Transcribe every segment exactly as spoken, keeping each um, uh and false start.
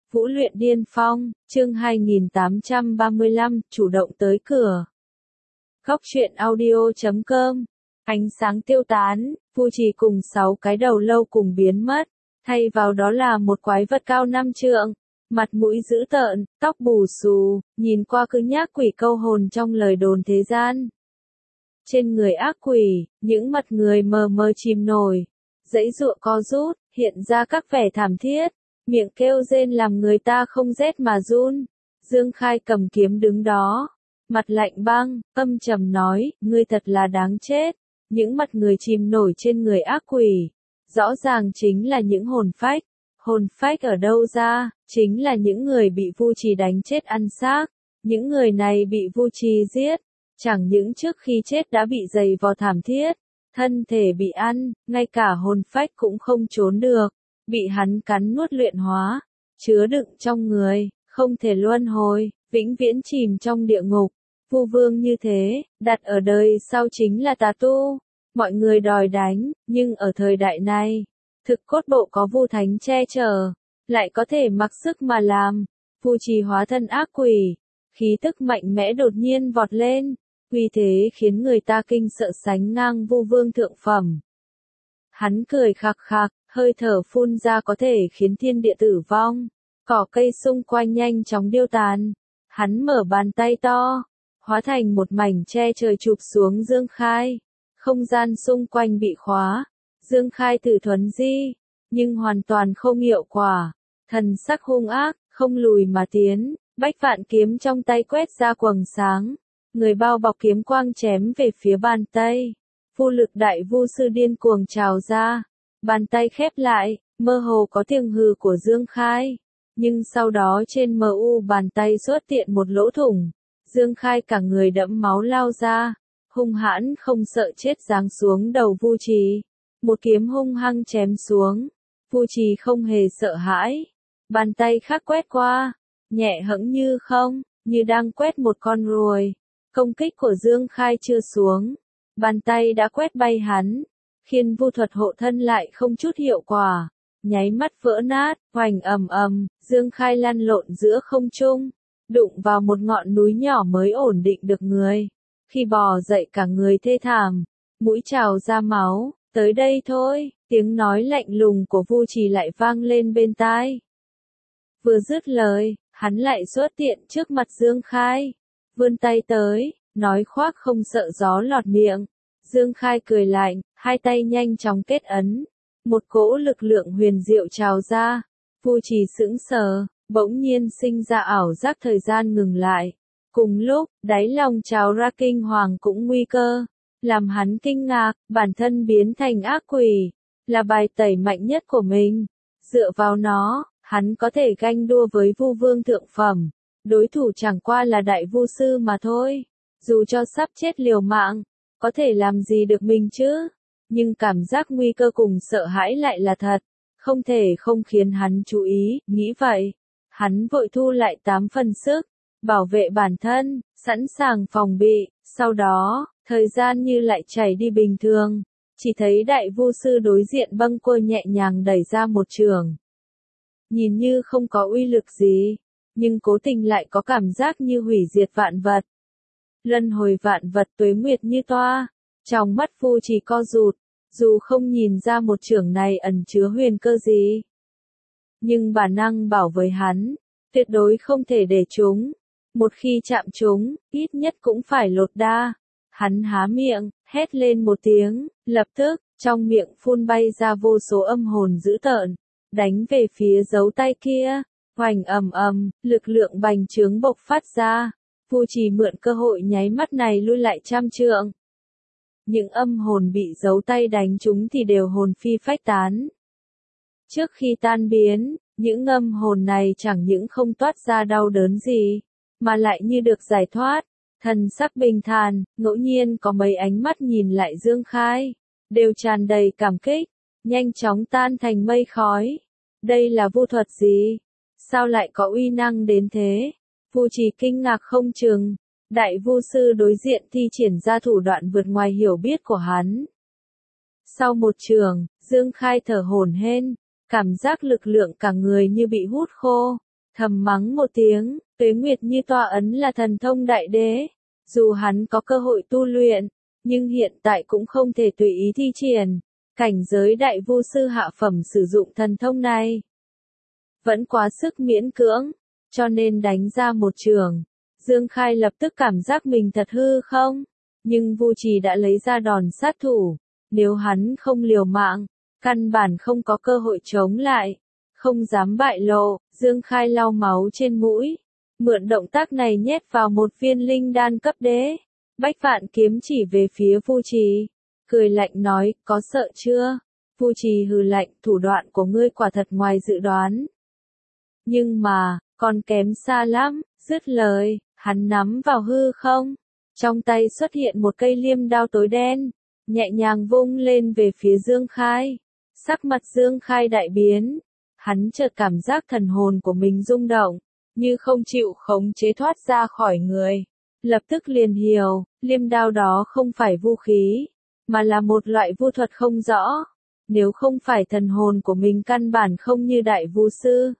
Vũ luyện điên phong, chương hai nghìn tám trăm ba mươi lăm, chủ động tới cửa. Góc truyện audio chấm com. Ánh sáng tiêu tán, Vu Trì cùng sáu cái đầu lâu cùng biến mất, thay vào đó là một quái vật cao năm trượng, mặt mũi dữ tợn, tóc bù xù, nhìn qua cứng nhác quỷ câu hồn trong lời đồn thế gian. Trên người ác quỷ, những mặt người mờ mờ chìm nổi, giãy giụa co rút, hiện ra các vẻ thảm thiết, miệng kêu rên làm người ta không rét mà run. Dương Khai cầm kiếm đứng đó, mặt lạnh băng, âm trầm nói, ngươi thật là đáng chết. Những mặt người chìm nổi trên người ác quỷ, rõ ràng chính là những hồn phách. Hồn phách ở đâu ra, chính là những người bị Vu Trì đánh chết ăn xác. Những người này bị Vu Trì giết, chẳng những trước khi chết đã bị giày vò thảm thiết, thân thể bị ăn, ngay cả hồn phách cũng không trốn được, bị hắn cắn nuốt luyện hóa, chứa đựng trong người, không thể luân hồi, vĩnh viễn chìm trong địa ngục. Vu Vương như thế, đặt ở đời sau chính là tà tu. Mọi người đòi đánh, nhưng ở thời đại này, thực cốt bộ có Vu Thánh che chở, lại có thể mặc sức mà làm. Vu Trì hóa thân ác quỷ, khí tức mạnh mẽ đột nhiên vọt lên, uy thế khiến người ta kinh sợ sánh ngang Vu Vương thượng phẩm. Hắn cười khạc khạc, hơi thở phun ra có thể khiến thiên địa tử vong, cỏ cây xung quanh nhanh chóng điêu tàn. Hắn mở bàn tay to, hóa thành một mảnh che trời chụp xuống Dương Khai. Không gian xung quanh bị khóa, Dương Khai thử thuấn di, nhưng hoàn toàn không hiệu quả. Thần sắc hung ác, không lùi mà tiến, bách vạn kiếm trong tay quét ra quầng sáng. Người bao bọc kiếm quang chém về phía bàn tay. Vô lực đại vu sư điên cuồng trào ra. Bàn tay khép lại, mơ hồ có tiếng hừ của Dương Khai. Nhưng sau đó trên mờ u bàn tay xuất hiện một lỗ thủng. Dương Khai cả người đẫm máu lao ra, hung hãn không sợ chết giáng xuống đầu Vu Trì. Một kiếm hung hăng chém xuống. Vu Trì không hề sợ hãi. Bàn tay khác quét qua, nhẹ hẫng như không, như đang quét một con ruồi. Công kích của Dương Khai chưa xuống, bàn tay đã quét bay hắn, khiến vu thuật hộ thân lại không chút hiệu quả, nháy mắt vỡ nát, hoành ầm ầm, Dương Khai lăn lộn giữa không trung, đụng vào một ngọn núi nhỏ mới ổn định được người. Khi bò dậy cả người thê thảm, mũi trào ra máu, tới đây thôi, tiếng nói lạnh lùng của Vu Trì lại vang lên bên tai. Vừa dứt lời, hắn lại xuất hiện trước mặt Dương Khai. Vươn tay tới, nói khoác không sợ gió lọt miệng. Dương Khai cười lạnh, hai tay nhanh chóng kết ấn. Một cỗ lực lượng huyền diệu trào ra. Vu Trì sững sờ, bỗng nhiên sinh ra ảo giác thời gian ngừng lại. Cùng lúc, đáy lòng trào ra kinh hoàng cũng nguy cơ. Làm hắn kinh ngạc, bản thân biến thành ác quỷ. Là bài tẩy mạnh nhất của mình. Dựa vào nó, hắn có thể ganh đua với Vu Vương thượng phẩm. Đối thủ chẳng qua là đại vu sư mà thôi. Dù cho sắp chết liều mạng, có thể làm gì được mình chứ? Nhưng cảm giác nguy cơ cùng sợ hãi lại là thật, không thể không khiến hắn chú ý, nghĩ vậy. Hắn vội thu lại tám phần sức, bảo vệ bản thân, sẵn sàng phòng bị. Sau đó, thời gian như lại chảy đi bình thường. Chỉ thấy đại vu sư đối diện bâng quơ nhẹ nhàng đẩy ra một trường. Nhìn như không có uy lực gì, nhưng cố tình lại có cảm giác như hủy diệt vạn vật. Luân hồi vạn vật tuế nguyệt như toa, trong mắt Vu Trì co rụt, dù không nhìn ra một chưởng này ẩn chứa huyền cơ gì. Nhưng bản năng bảo với hắn, tuyệt đối không thể để chúng. Một khi chạm chúng, ít nhất cũng phải lột đa. Hắn há miệng, hét lên một tiếng, lập tức, trong miệng phun bay ra vô số âm hồn dữ tợn, đánh về phía dấu tay kia. Hoành ầm ầm, lực lượng bành trướng bộc phát ra. Vu Trì mượn cơ hội nháy mắt này lui lại trăm trượng. Những âm hồn bị dấu tay đánh trúng thì đều hồn phi phách tán. Trước khi tan biến, những âm hồn này chẳng những không toát ra đau đớn gì, mà lại như được giải thoát. Thần sắc bình thản, ngẫu nhiên có mấy ánh mắt nhìn lại Dương Khai, đều tràn đầy cảm kích, nhanh chóng tan thành mây khói. Đây là vu thuật gì? Sao lại có uy năng đến thế? Vu Trì kinh ngạc không chừng. Đại vu sư đối diện thi triển ra thủ đoạn vượt ngoài hiểu biết của hắn. Sau một trường, Dương Khai thở hổn hển, cảm giác lực lượng cả người như bị hút khô. thầm mắng một tiếng, Tuế Nguyệt Như tọa ấn là thần thông đại đế, dù hắn có cơ hội tu luyện, nhưng hiện tại cũng không thể tùy ý thi triển, cảnh giới đại vu sư hạ phẩm sử dụng thần thông này. Vẫn quá sức miễn cưỡng, cho nên đánh ra một trường. Dương Khai lập tức cảm giác mình thật hư không, nhưng Vu Trì đã lấy ra đòn sát thủ, nếu hắn không liều mạng, căn bản không có cơ hội chống lại, không dám bại lộ. Dương Khai lau máu trên mũi, mượn động tác này nhét vào một viên linh đan cấp đế. Bách Vạn kiếm chỉ về phía Vu Trì, cười lạnh nói, có sợ chưa? Vu Trì hừ lạnh, thủ đoạn của ngươi quả thật ngoài dự đoán. Nhưng mà, còn kém xa lắm. Dứt lời, hắn nắm vào hư không, trong tay xuất hiện một cây liêm đao tối đen, nhẹ nhàng vung lên về phía Dương Khai. Sắc mặt Dương Khai đại biến, hắn chợt cảm giác thần hồn của mình rung động, như không chịu khống chế thoát ra khỏi người. Lập tức liền hiểu, liêm đao đó không phải vũ khí, mà là một loại vu thuật không rõ. Nếu không phải thần hồn của mình căn bản không như đại vu sư,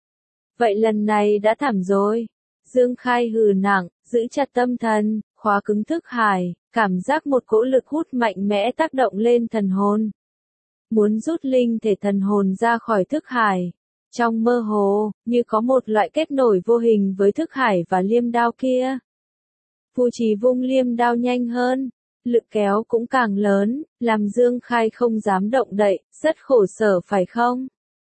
vậy lần này đã thảm rồi. Dương Khai hừ nặng, giữ chặt tâm thần, khóa cứng thức hải, cảm giác một cỗ lực hút mạnh mẽ tác động lên thần hồn. Muốn rút linh thể thần hồn ra khỏi thức hải. Trong mơ hồ, như có một loại kết nối vô hình với thức hải và liêm đao kia. Vu Trì vung liêm đao nhanh hơn, lực kéo cũng càng lớn, làm Dương Khai không dám động đậy, rất khổ sở phải không?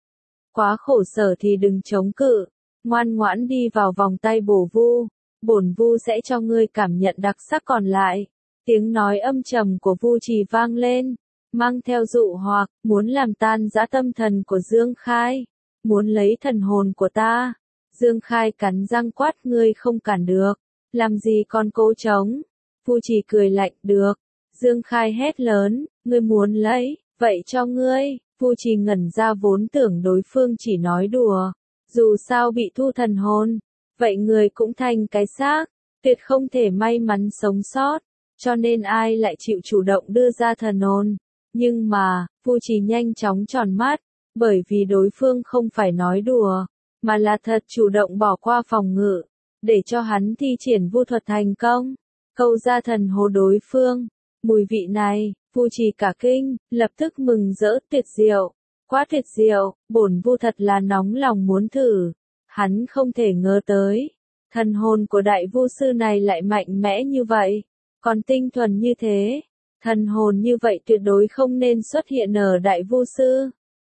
Quá khổ sở thì đừng chống cự, ngoan ngoãn đi vào vòng tay bổ vu, bổn vu sẽ cho ngươi cảm nhận đặc sắc còn lại. Tiếng nói âm trầm của Vu Trì vang lên, mang theo dụ hoặc, muốn làm tan rã tâm thần của Dương Khai, muốn lấy thần hồn của ta. Dương Khai cắn răng quát, ngươi không cản được, làm gì còn cố chống. Vu Trì cười lạnh, được. Dương Khai hét lớn, ngươi muốn lấy, vậy cho ngươi. Vu Trì ngẩn ra, vốn tưởng đối phương chỉ nói đùa, dù sao bị thu thần hồn, vậy người cũng thành cái xác, tuyệt không thể may mắn sống sót, cho nên ai lại chịu chủ động đưa ra thần hồn. Nhưng mà, Vu Trì nhanh chóng tròn mắt, bởi vì đối phương không phải nói đùa, mà là thật chủ động bỏ qua phòng ngự, để cho hắn thi triển vu thuật thành công, câu ra thần hồn đối phương. Mùi vị này, Vu Trì cả kinh, lập tức mừng rỡ, tuyệt diệu, quá tuyệt diệu, bổn vu thật là nóng lòng muốn thử. Hắn không thể ngờ tới, thần hồn của đại vu sư này lại mạnh mẽ như vậy, còn tinh thuần như thế. Thần hồn như vậy tuyệt đối không nên xuất hiện ở đại vu sư,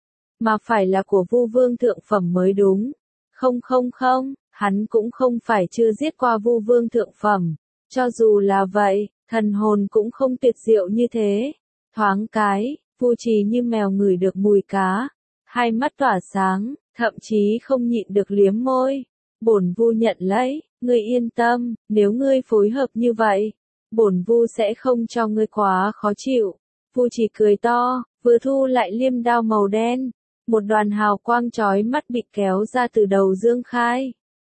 mà phải là của vu vương thượng phẩm mới đúng. Không không không, hắn cũng không phải chưa giết qua vu vương thượng phẩm, cho dù là vậy, thần hồn cũng không tuyệt diệu như thế. Thoáng cái, Vu Trì như mèo ngửi được mùi cá, hai mắt tỏa sáng, thậm chí không nhịn được liếm môi. Bổn vu nhận lấy, ngươi yên tâm, nếu ngươi phối hợp như vậy, bổn vu sẽ không cho ngươi quá khó chịu. Vu Trì cười to, vừa thu lại liêm đao màu đen, một đoàn hào quang chói mắt bị kéo ra từ đầu Dương Khai.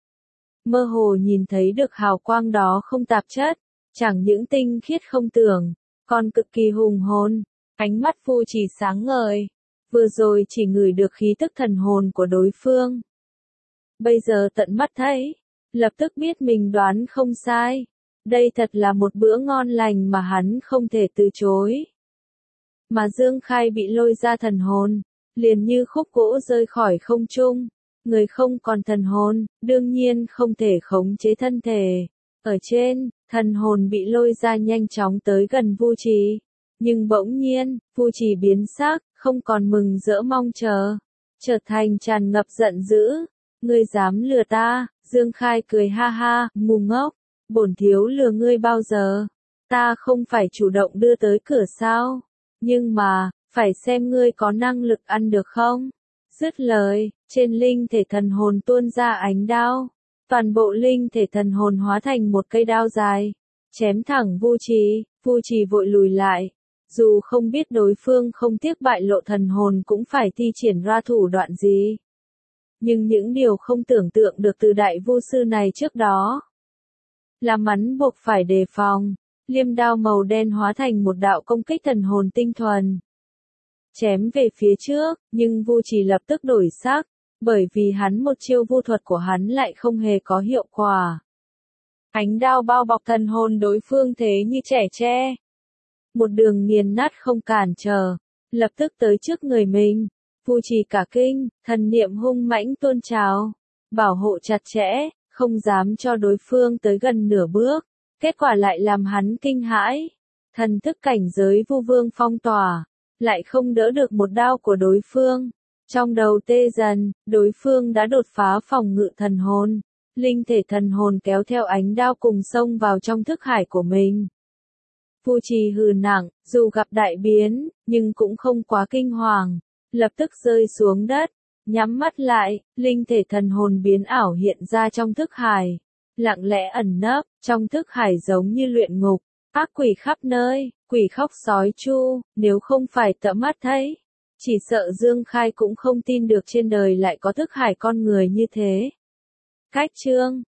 Mơ hồ nhìn thấy được hào quang đó không tạp chất, chẳng những tinh khiết không tưởng, còn cực kỳ hùng hồn. Ánh mắt Vu Trì sáng ngời, vừa rồi chỉ ngửi được khí tức thần hồn của đối phương. Bây giờ tận mắt thấy, lập tức biết mình đoán không sai. Đây thật là một bữa ngon lành mà hắn không thể từ chối. Mà Dương Khai bị lôi ra thần hồn, liền như khúc gỗ rơi khỏi không trung. Người không còn thần hồn, đương nhiên không thể khống chế thân thể. Ở trên, thần hồn bị lôi ra nhanh chóng tới gần Vu Trì. Nhưng bỗng nhiên, Vu Trì biến sắc, không còn mừng rỡ mong chờ, trở thành tràn ngập giận dữ. Ngươi dám lừa ta? Dương Khai cười ha ha, ngu ngốc, bổn thiếu lừa ngươi bao giờ? Ta không phải chủ động đưa tới cửa sao? Nhưng mà, phải xem ngươi có năng lực ăn được không? Dứt lời, trên linh thể thần hồn tuôn ra ánh đao, toàn bộ linh thể thần hồn hóa thành một cây đao dài, chém thẳng Vu Trì. Vu Trì vội lùi lại, dù không biết đối phương không tiếc bại lộ thần hồn cũng phải thi triển ra thủ đoạn gì. Nhưng những điều không tưởng tượng được từ đại vu sư này trước đó, làm hắn buộc phải đề phòng. Liêm đao màu đen hóa thành một đạo công kích thần hồn tinh thuần, chém về phía trước, nhưng Vu Trì lập tức đổi sắc, bởi vì hắn một chiêu vu thuật của hắn lại không hề có hiệu quả. Ánh đao bao bọc thần hồn đối phương thế như trẻ tre. Một đường nghiền nát không cản trở, lập tức tới trước người mình. Phu trì cả kinh, thần niệm hung mãnh tuôn trào, bảo hộ chặt chẽ, không dám cho đối phương tới gần nửa bước. Kết quả lại làm hắn kinh hãi. Thần thức cảnh giới vu vương phong tỏa, lại không đỡ được một đao của đối phương. Trong đầu tê dần, đối phương đã đột phá phòng ngự thần hồn. Linh thể thần hồn kéo theo ánh đao cùng xông vào trong thức hải của mình. Phu trì hừ nặng, dù gặp đại biến, nhưng cũng không quá kinh hoàng. Lập tức rơi xuống đất, nhắm mắt lại, linh thể thần hồn biến ảo hiện ra trong thức hải. Lặng lẽ ẩn nấp, trong thức hải giống như luyện ngục, ác quỷ khắp nơi, quỷ khóc sói chu, nếu không phải tận mắt thấy. Chỉ sợ Dương Khai cũng không tin được trên đời lại có thức hải con người như thế. Cách chương